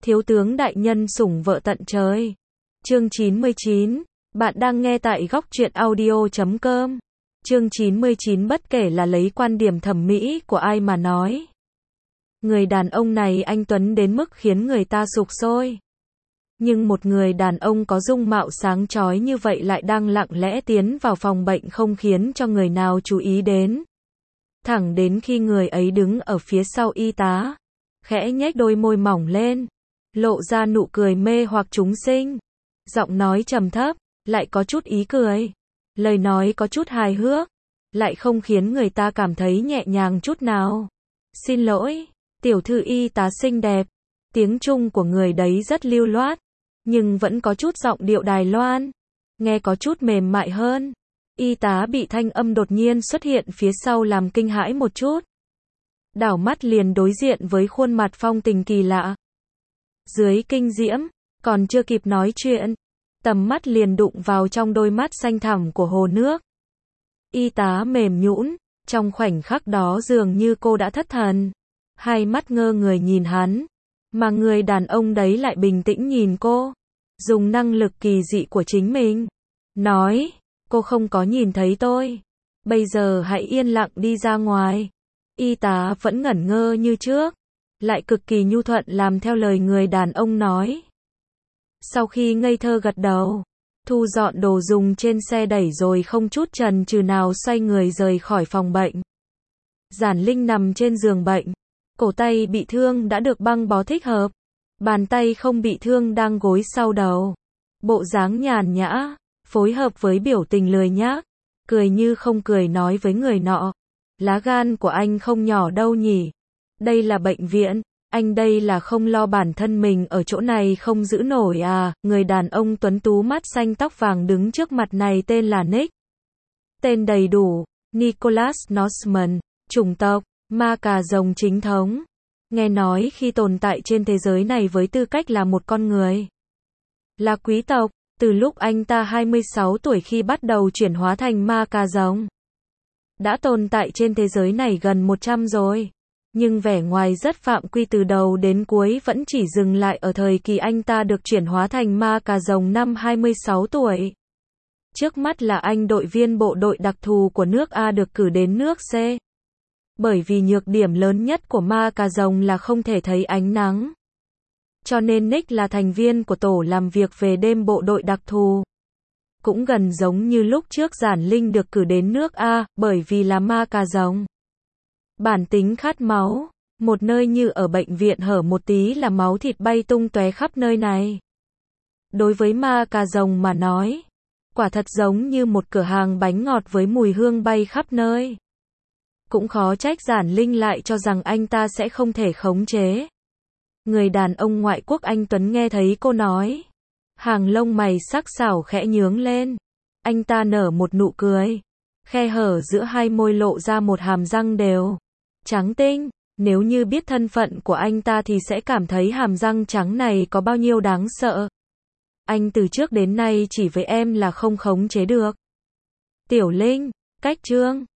Thiếu tướng đại nhân sủng vợ tận trời. Chương 99. Bạn đang nghe tại góc truyện audio.com. Chương 99. Bất kể là lấy quan điểm thẩm mỹ của ai mà nói, người đàn ông này anh tuấn đến mức khiến người ta sục sôi. Nhưng một người đàn ông có dung mạo sáng chói như vậy lại đang lặng lẽ tiến vào phòng bệnh không khiến cho người nào chú ý đến. Thẳng đến khi người ấy đứng ở phía sau y tá, khẽ nhếch đôi môi mỏng lên, lộ ra nụ cười mê hoặc chúng sinh. Giọng nói trầm thấp, lại có chút ý cười. Lời nói có chút hài hước, lại không khiến người ta cảm thấy nhẹ nhàng chút nào. Xin lỗi, tiểu thư y tá xinh đẹp. Tiếng Trung của người đấy rất lưu loát, nhưng vẫn có chút giọng điệu Đài Loan, nghe có chút mềm mại hơn. Y tá bị thanh âm đột nhiên xuất hiện phía sau làm kinh hãi một chút. Đảo mắt liền đối diện với khuôn mặt phong tình kỳ lạ. Dưới kinh diễm, còn chưa kịp nói chuyện, tầm mắt liền đụng vào trong đôi mắt xanh thẳm của hồ nước. Y tá mềm nhũn, trong khoảnh khắc đó dường như cô đã thất thần. Hai mắt ngơ người nhìn hắn, mà người đàn ông đấy lại bình tĩnh nhìn cô, dùng năng lực kỳ dị của chính mình, nói, cô không có nhìn thấy tôi. Bây giờ hãy yên lặng đi ra ngoài. Y tá vẫn ngẩn ngơ như trước, lại cực kỳ nhu thuận làm theo lời người đàn ông nói. Sau khi ngây thơ gật đầu, thu dọn đồ dùng trên xe đẩy rồi không chút chần chừ nào xoay người rời khỏi phòng bệnh. Giản Linh nằm trên giường bệnh, cổ tay bị thương đã được băng bó thích hợp, bàn tay không bị thương đang gối sau đầu. Bộ dáng nhàn nhã, phối hợp với biểu tình lười nhác, cười như không cười nói với người nọ. Lá gan của anh không nhỏ đâu nhỉ. Đây là bệnh viện, anh đây là không lo bản thân mình ở chỗ này không giữ nổi à. Người đàn ông tuấn tú mắt xanh tóc vàng đứng trước mặt này tên là Nick. Tên đầy đủ, Nicholas Norseman, chủng tộc, ma cà rồng chính thống. Nghe nói khi tồn tại trên thế giới này với tư cách là một con người, là quý tộc, từ lúc anh ta 26 tuổi khi bắt đầu chuyển hóa thành ma cà rồng. Đã tồn tại trên thế giới này gần 100 rồi. Nhưng vẻ ngoài rất phạm quy từ đầu đến cuối vẫn chỉ dừng lại ở thời kỳ anh ta được chuyển hóa thành ma cà rồng năm 26 tuổi. Trước mắt là anh đội viên bộ đội đặc thù của nước A được cử đến nước C. Bởi vì nhược điểm lớn nhất của ma cà rồng là không thể thấy ánh nắng, cho nên Nick là thành viên của tổ làm việc về đêm bộ đội đặc thù. Cũng gần giống như lúc trước Giản Linh được cử đến nước A, bởi vì là ma cà rồng. Bản tính khát máu, một nơi như ở bệnh viện hở một tí là máu thịt bay tung tóe khắp nơi này. Đối với ma cà rồng mà nói, quả thật giống như một cửa hàng bánh ngọt với mùi hương bay khắp nơi. Cũng khó trách Giản Linh lại cho rằng anh ta sẽ không thể khống chế. Người đàn ông ngoại quốc anh tuấn nghe thấy cô nói, hàng lông mày sắc sảo khẽ nhướng lên. Anh ta nở một nụ cười, khe hở giữa hai môi lộ ra một hàm răng đều trắng tinh. Nếu như biết thân phận của anh ta thì sẽ cảm thấy hàm răng trắng này có bao nhiêu đáng sợ. Anh từ trước đến nay chỉ với em là không khống chế được. Tiểu Linh, cách chương